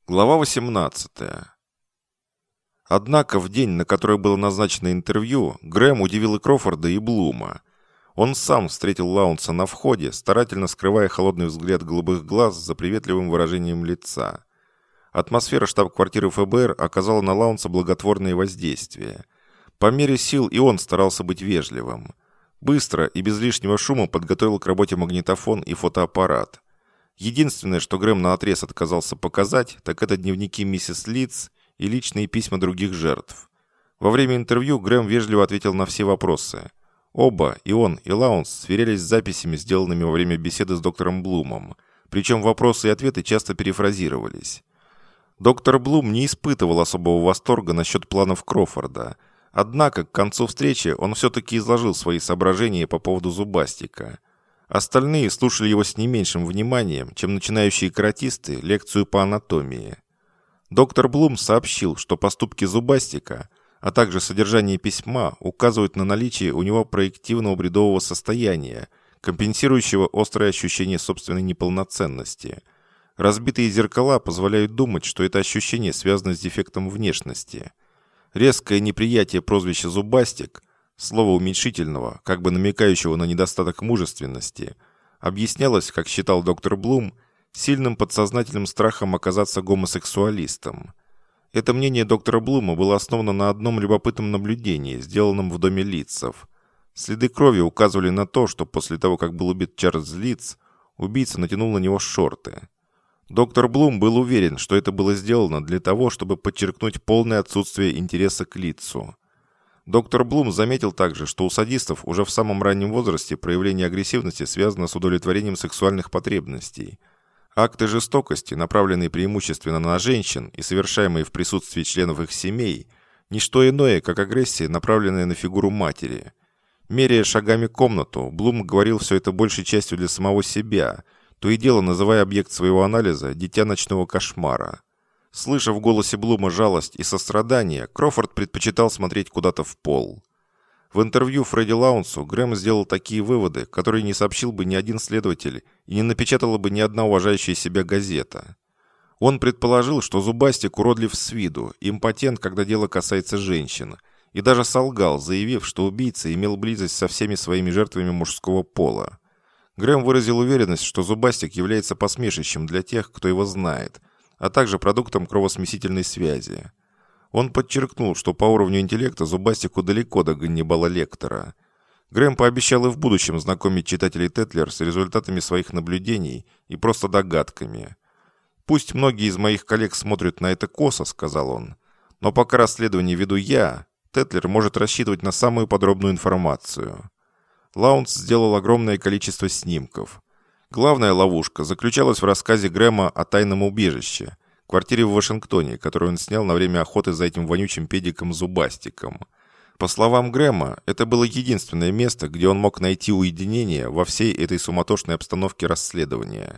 Глава 18. Однако в день, на который было назначено интервью, Грэм удивил и Крофорда, и Блума. Он сам встретил Лаунса на входе, старательно скрывая холодный взгляд голубых глаз за приветливым выражением лица. Атмосфера штаб-квартиры ФБР оказала на Лаунса благотворное воздействие. По мере сил и он старался быть вежливым. Быстро и без лишнего шума подготовил к работе магнитофон и фотоаппарат. Единственное, что Грэм наотрез отказался показать, так это дневники миссис Лидс и личные письма других жертв. Во время интервью Грэм вежливо ответил на все вопросы. Оба, и он, и Лаунс, сверялись с записями, сделанными во время беседы с доктором Блумом. Причем вопросы и ответы часто перефразировались. Доктор Блум не испытывал особого восторга насчет планов Крофорда. Однако, к концу встречи он все-таки изложил свои соображения по поводу Зубастика. Остальные слушали его с не меньшим вниманием, чем начинающие каратисты лекцию по анатомии. Доктор Блум сообщил, что поступки Зубастика, а также содержание письма указывают на наличие у него проективного бредового состояния, компенсирующего острое ощущение собственной неполноценности. Разбитые зеркала позволяют думать, что это ощущение связано с дефектом внешности. Резкое неприятие прозвища «Зубастик», слово уменьшительного, как бы намекающего на недостаток мужественности, объяснялось, как считал доктор Блум, сильным подсознательным страхом оказаться гомосексуалистом. Это мнение доктора Блума было основано на одном любопытном наблюдении, сделанном в доме Лидсов. Следы крови указывали на то, что после того, как был убит Чарльз Лидс, убийца натянул на него шорты. Доктор Блум был уверен, что это было сделано для того, чтобы подчеркнуть полное отсутствие интереса к Лидсу. Доктор Блум заметил также, что у садистов уже в самом раннем возрасте проявление агрессивности связано с удовлетворением сексуальных потребностей. Акты жестокости, направленные преимущественно на женщин и совершаемые в присутствии членов их семей, не что иное, как агрессия, направленная на фигуру матери. Меряя шагами комнату, Блум говорил все это большей частью для самого себя, то и дело называя объект своего анализа «дитя ночного кошмара». Слыша в голосе Блума жалость и сострадание, Крофорд предпочитал смотреть куда-то в пол. В интервью Фредди Лаунсу Грэм сделал такие выводы, которые не сообщил бы ни один следователь и не напечатала бы ни одна уважающая себя газета. Он предположил, что Зубастик уродлив с виду, импотент, когда дело касается женщин, и даже солгал, заявив, что убийца имел близость со всеми своими жертвами мужского пола. Грэм выразил уверенность, что Зубастик является посмешищем для тех, кто его знает, а также продуктом кровосмесительной связи. Он подчеркнул, что по уровню интеллекта Зубастику далеко до Ганнибала Лектора. Грэм пообещал и в будущем знакомить читателей Тетлер с результатами своих наблюдений и просто догадками. «Пусть многие из моих коллег смотрят на это косо», — сказал он, «но пока расследование веду я, Тетлер может рассчитывать на самую подробную информацию». Лаунс сделал огромное количество снимков. Главная ловушка заключалась в рассказе Грэма о тайном убежище, квартире в Вашингтоне, которую он снял на время охоты за этим вонючим педиком Зубастиком. По словам Грэма, это было единственное место, где он мог найти уединение во всей этой суматошной обстановке расследования.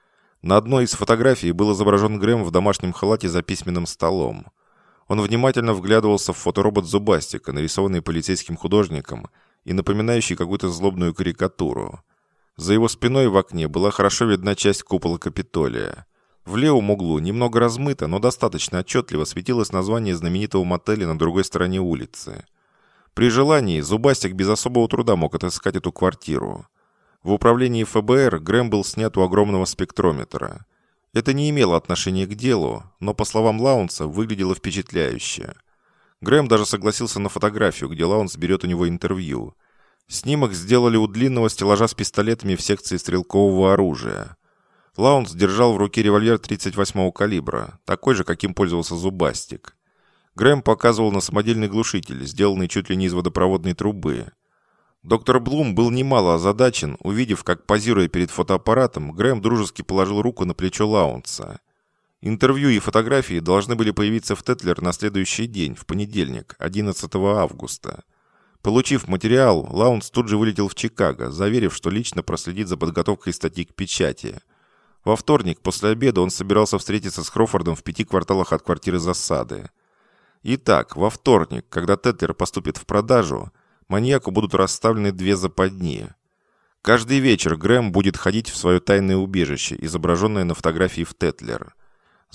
На одной из фотографий был изображен Грэм в домашнем халате за письменным столом. Он внимательно вглядывался в фоторобот Зубастика, нарисованный полицейским художником и напоминающий какую-то злобную карикатуру. За его спиной в окне была хорошо видна часть купола Капитолия. В левом углу, немного размыто, но достаточно отчетливо светилось название знаменитого мотеля на другой стороне улицы. При желании Зубастик без особого труда мог отыскать эту квартиру. В управлении ФБР Грэм был снят у огромного спектрометра. Это не имело отношения к делу, но, по словам Лаунса, выглядело впечатляюще. Грэм даже согласился на фотографию, где Лаунс берет у него интервью. Снимок сделали у длинного стеллажа с пистолетами в секции стрелкового оружия. Лаунс держал в руке револьвер 38-го калибра, такой же, каким пользовался Зубастик. Грэм показывал на самодельный глушитель, сделанный чуть ли не из водопроводной трубы. Доктор Блум был немало озадачен, увидев, как, позируя перед фотоаппаратом, Грэм дружески положил руку на плечо Лаунса. Интервью и фотографии должны были появиться в Тетлер на следующий день, в понедельник, 11 августа. Получив материал, Лаунс тут же вылетел в Чикаго, заверив, что лично проследит за подготовкой статьи к печати. Во вторник после обеда он собирался встретиться с Крофордом в 5 кварталах от квартиры засады. Итак, во вторник, когда Тетлер поступит в продажу, маньяку будут расставлены 2 западни. Каждый вечер Грэм будет ходить в свое тайное убежище, изображенное на фотографии в Тетлер.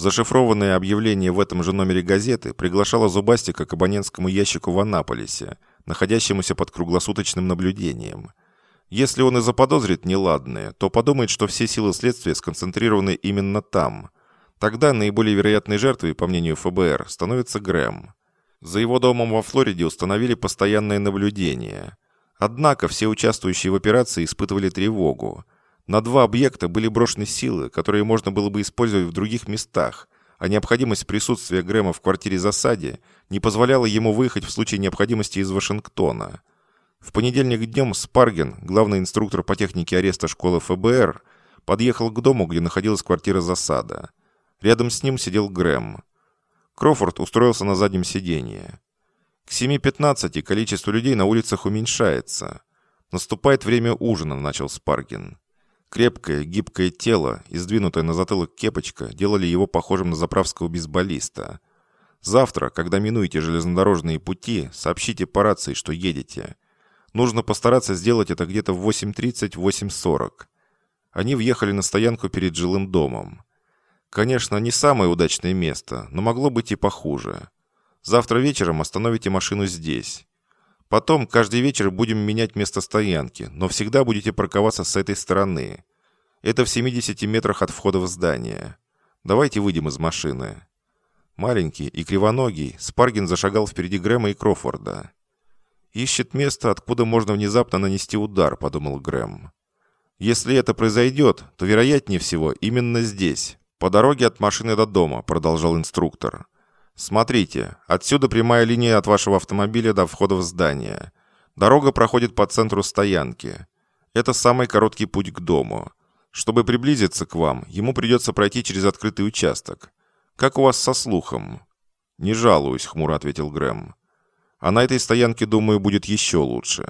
Зашифрованное объявление в этом же номере газеты приглашало Зубастика к абонентскому ящику в Аннаполисе, находящемуся под круглосуточным наблюдением. Если он и заподозрит неладное, то подумает, что все силы следствия сконцентрированы именно там. Тогда наиболее вероятной жертвой, по мнению ФБР, становится Грэм. За его домом во Флориде установили постоянное наблюдение. Однако все участвующие в операции испытывали тревогу. На 2 объекта были брошены силы, которые можно было бы использовать в других местах, а необходимость присутствия Грэма в квартире-засаде не позволяла ему выехать в случае необходимости из Вашингтона. В понедельник днем Спарген, главный инструктор по технике ареста школы ФБР, подъехал к дому, где находилась квартира-засада. Рядом с ним сидел Грэм. Крофорд устроился на заднем сиденье. К 7:15 количество людей на улицах уменьшается. «Наступает время ужина», — начал Спарген. Крепкое, гибкое тело и сдвинутая на затылок кепочка делали его похожим на заправского бейсболиста. «Завтра, когда минуете железнодорожные пути, сообщите по рации, что едете. Нужно постараться сделать это где-то в 8:30-8:40». Они въехали на стоянку перед жилым домом. Конечно, не самое удачное место, но могло быть и похуже. Завтра вечером остановите машину здесь. Потом каждый вечер будем менять место стоянки, но всегда будете парковаться с этой стороны. Это в 70 метрах от входа в здание. Давайте выйдем из машины». Маленький и кривоногий, Спарген зашагал впереди Грэма и Крофорда. «Ищет место, откуда можно внезапно нанести удар», — подумал Грэм. «Если это произойдет, то, вероятнее всего, именно здесь, по дороге от машины до дома», — продолжал инструктор. «Смотрите, отсюда прямая линия от вашего автомобиля до входа в здание. Дорога проходит по центру стоянки. Это самый короткий путь к дому. Чтобы приблизиться к вам, ему придется пройти через открытый участок. Как у вас со слухом?» «Не жалуюсь», — хмуро ответил Грэм. «А на этой стоянке, думаю, будет еще лучше».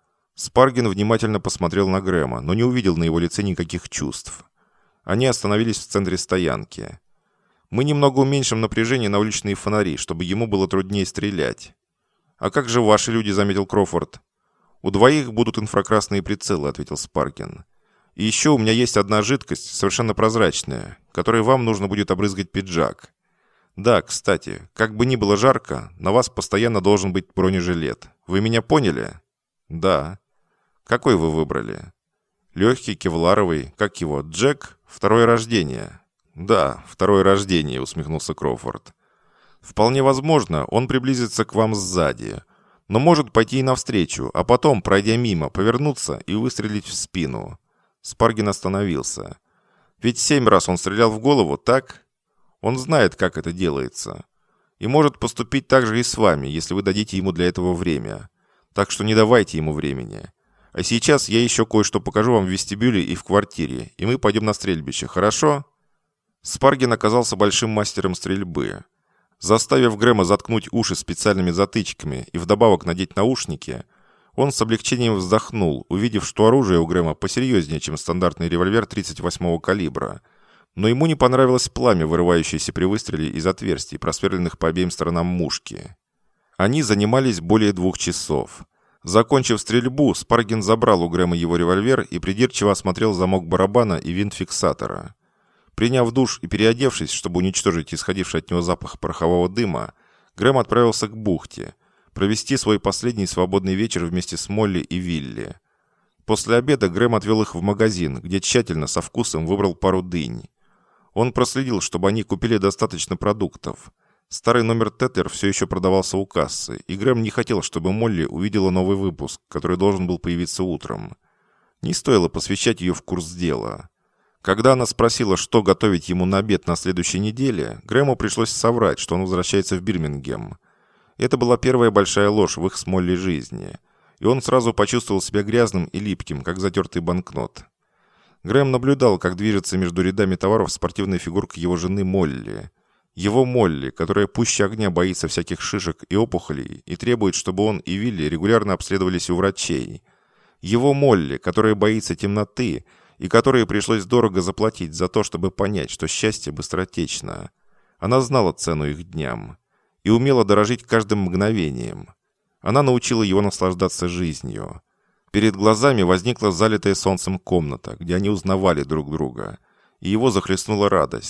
Спарген внимательно посмотрел на Грэма, но не увидел на его лице никаких чувств. Они остановились в центре стоянки. «Мы немного уменьшим напряжение на уличные фонари, чтобы ему было труднее стрелять». «А как же ваши люди?» — заметил Крофорд. «У 2 будут инфракрасные прицелы», — ответил Спарген. «И еще у меня есть одна жидкость, совершенно прозрачная, которой вам нужно будет обрызгать пиджак. Да, кстати, как бы ни было жарко, на вас постоянно должен быть бронежилет. Вы меня поняли?» «Да». «Какой вы выбрали?» «Легкий, кевларовый, как его, Джек? Второе рождение». «Да, второе рождение», — усмехнулся Крофорд. «Вполне возможно, он приблизится к вам сзади, но может пойти и навстречу, а потом, пройдя мимо, повернуться и выстрелить в спину». Спарген остановился. «Ведь 7 раз он стрелял в голову, так? Он знает, как это делается. И может поступить так же и с вами, если вы дадите ему для этого время. Так что не давайте ему времени. А сейчас я еще кое-что покажу вам в вестибюле и в квартире, и мы пойдем на стрельбище, хорошо?» Спарген оказался большим мастером стрельбы. Заставив Грэма заткнуть уши специальными затычками и вдобавок надеть наушники, он с облегчением вздохнул, увидев, что оружие у Грэма посерьезнее, чем стандартный револьвер 38-го калибра. Но ему не понравилось пламя, вырывающееся при выстреле из отверстий, просверленных по обеим сторонам мушки. Они занимались более 2 часов. Закончив стрельбу, Спарген забрал у Грэма его револьвер и придирчиво осмотрел замок барабана и винт фиксатора. Приняв душ и переодевшись, чтобы уничтожить исходивший от него запах порохового дыма, Грэм отправился к бухте, провести свой последний свободный вечер вместе с Молли и Вилли. После обеда Грэм отвел их в магазин, где тщательно, со вкусом выбрал пару дынь. Он проследил, чтобы они купили достаточно продуктов. Старый номер Теттер все еще продавался у кассы, и Грэм не хотел, чтобы Молли увидела новый выпуск, который должен был появиться утром. Не стоило посвящать ее в курс дела. Когда она спросила, что готовить ему на обед на следующей неделе, Грэму пришлось соврать, что он возвращается в Бирмингем. Это была первая большая ложь в их с Молли жизни, и он сразу почувствовал себя грязным и липким, как затертый банкнот. Грэм наблюдал, как движется между рядами товаров спортивная фигурка его жены Молли. Его Молли, которая пуще огня боится всяких шишек и опухолей и требует, чтобы он и Вилли регулярно обследовались у врачей. Его Молли, которая боится темноты, и которой пришлось дорого заплатить за то, чтобы понять, что счастье быстротечно. Она знала цену их дням и умела дорожить каждым мгновением. Она научила его наслаждаться жизнью. Перед глазами возникла залитая солнцем комната, где они узнавали друг друга, и его захлестнула радость.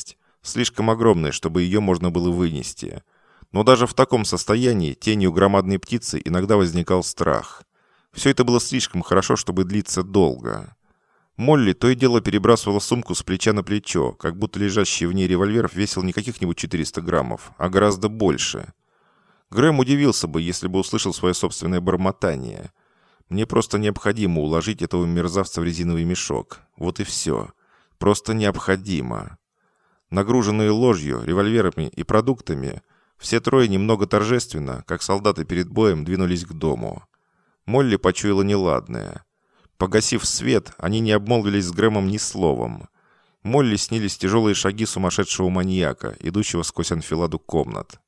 слишком огромной, чтобы ее можно было вынести. Но даже в таком состоянии тенью громадной птицы иногда возникал страх. Все это было слишком хорошо, чтобы длиться долго. Молли то и дело перебрасывала сумку с плеча на плечо, как будто лежащий в ней револьвер весил не каких-нибудь 400 граммов, а гораздо больше. Грэм удивился бы, если бы услышал свое собственное бормотание. «Мне просто необходимо уложить этого мерзавца в резиновый мешок. Вот и все. Просто необходимо». Нагруженные ложью, револьверами и продуктами, все трое немного торжественно, как солдаты перед боем, двинулись к дому. Молли почуяла неладное. Погасив свет, они не обмолвились с Грэмом ни словом. Молли снились тяжелые шаги сумасшедшего маньяка, идущего сквозь анфиладу комнат.